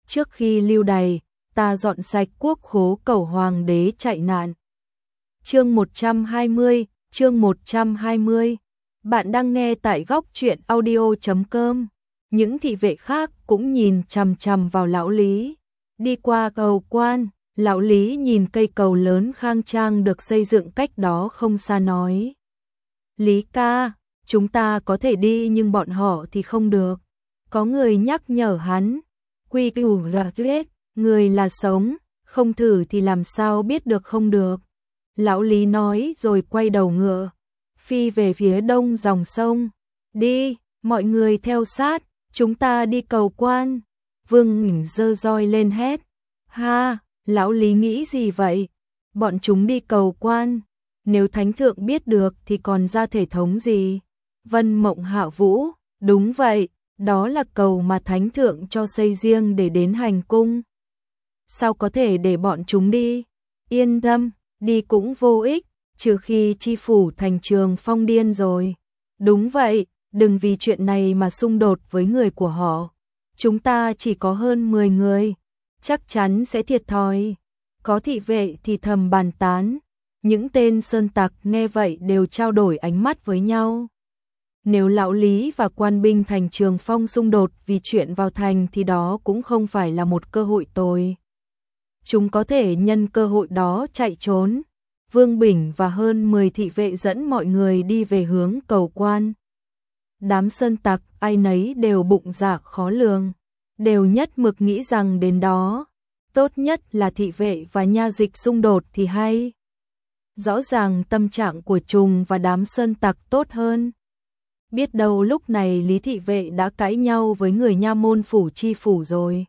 trước khi lưu đày, ta dọn sạch quốc khố cầu hoàng đế chạy nạn. Chương 120, chương 120. Bạn đang nghe tại góc truyện audio.com. Những thị vệ khác cũng nhìn chằm chằm vào lão Lý. Đi qua cầu quan, lão Lý nhìn cây cầu lớn khang trang được xây dựng cách đó không xa nói. Lý ca, chúng ta có thể đi nhưng bọn họ thì không được. Có người nhắc nhở hắn. Quy củ là chết, người là sống, không thử thì làm sao biết được không được. Lão Lý nói rồi quay đầu ngựa, phi về phía đông dòng sông. Đi, mọi người theo sát, chúng ta đi cầu quan. Vương Nghỉnh giơ roi lên hét. Ha, lão Lý nghĩ gì vậy? Bọn chúng đi cầu quan. Nếu thánh thượng biết được thì còn ra thể thống gì? Vân Mộng hạ vũ, đúng vậy, đó là cầu mà thánh thượng cho xây riêng để đến hành cung. Sao có thể để bọn chúng đi? Yên tâm, đi cũng vô ích, trừ khi chi phủ thành Trường Phong điên rồi. Đúng vậy, đừng vì chuyện này mà xung đột với người của họ. Chúng ta chỉ có hơn 10 người, chắc chắn sẽ thiệt thòi. Có thị vệ thì thầm bàn tán. Những tên sơn tặc nghe vậy đều trao đổi ánh mắt với nhau. Nếu lão Lý và quan binh thành Trường Phong xung đột vì chuyện vào thành thì đó cũng không phải là một cơ hội tồi. Chúng có thể nhân cơ hội đó chạy trốn. Vương Bình và hơn 10 thị vệ dẫn mọi người đi về hướng cầu quan. Đám sơn tặc ai nấy đều bụng dạ khó lường, đều nhất mực nghĩ rằng đến đó, tốt nhất là thị vệ và nha dịch xung đột thì hay. Rõ ràng tâm trạng của Trùng và đám sơn tặc tốt hơn. Biết đâu lúc này Lý thị vệ đã cãi nhau với người nha môn phủ chi phủ rồi.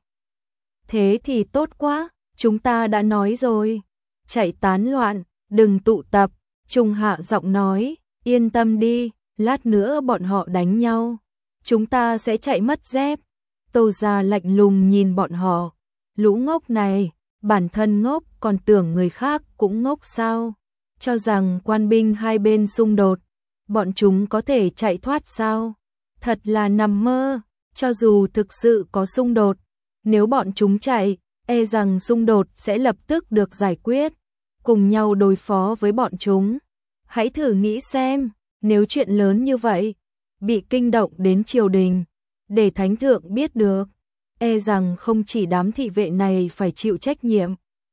Thế thì tốt quá, chúng ta đã nói rồi. Chạy tán loạn, đừng tụ tập. Trùng hạ giọng nói, yên tâm đi, lát nữa bọn họ đánh nhau. Chúng ta sẽ chạy mất dép. Tô Gia lạnh lùng nhìn bọn họ. Lũ ngốc này, bản thân ngốc còn tưởng người khác cũng ngốc sao? Cho rằng quan binh hai bên xung đột, bọn chúng có thể chạy thoát sao? Thật là nằm mơ, cho dù thực sự có xung đột, nếu bọn chúng chạy, e rằng xung đột sẽ lập tức được giải quyết, cùng nhau đối phó với bọn chúng. Hãy thử nghĩ xem, nếu chuyện lớn như vậy, bị kinh động đến triều đình, để thánh thượng biết được, e rằng không chỉ đám thị vệ này phải chịu trách nhiệm,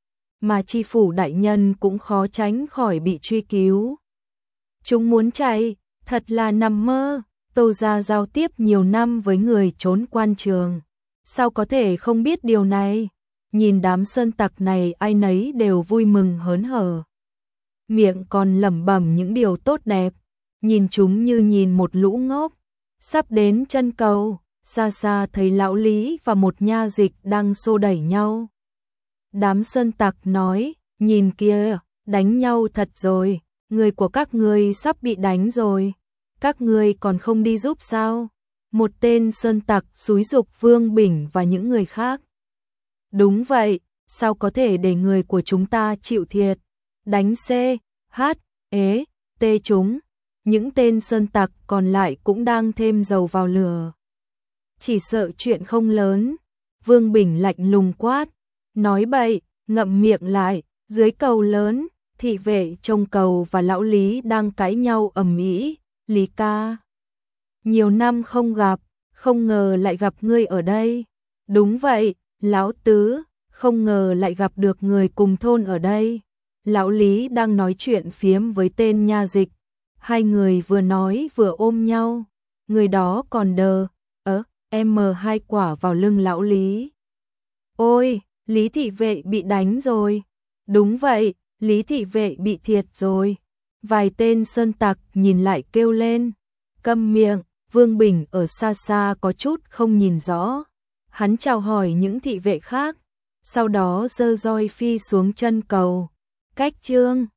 mà chi phủ đại nhân cũng khó tránh khỏi bị truy cứu. Chúng muốn chạy, thật là nằm mơ. Tô Gia giao tiếp nhiều năm với người trốn quan trường, sao có thể không biết điều này? Nhìn đám sơn tặc này ai nấy đều vui mừng hớn hở, miệng còn lẩm bẩm những điều tốt đẹp, nhìn chúng như nhìn một lũ ngốc. Sắp đến chân cầu, xa xa thấy lão Lý và một nha dịch đang xô đẩy nhau. Đám sơn tặc nói, nhìn kia, đánh nhau thật rồi, người của các ngươi sắp bị đánh rồi, các ngươi còn không đi giúp sao? Một tên sơn tặc xúi giục Vương Bình và những người khác. Đúng vậy, sao có thể để người của chúng ta chịu thiệt? Đánh C, H, ế, T chúng. Những tên sơn tặc còn lại cũng đang thêm dầu vào lửa. Chỉ sợ chuyện không lớn. Vương Bình lạnh lùng quát. Nói bậy, ngậm miệng lại. Dưới cầu lớn, thị vệ trông cầu và lão Lý đang cãi nhau ầm ĩ. Lý ca, nhiều năm không gặp, không ngờ lại gặp ngươi ở đây. Đúng vậy, lão tứ, không ngờ lại gặp được người cùng thôn ở đây. Lão Lý đang nói chuyện phiếm với tên nha dịch. Hai người vừa nói vừa ôm nhau. Người đó còn đờ, em mờ hai quả vào lưng lão Lý. Ôi, Lý thị vệ bị đánh rồi. Đúng vậy, Lý thị vệ bị thiệt rồi. Vài tên sơn tặc nhìn lại kêu lên. Câm miệng. Vương Bình ở xa xa có chút không nhìn rõ. Hắn chào hỏi những thị vệ khác, sau đó giơ roi phi xuống chân cầu. Cách Trương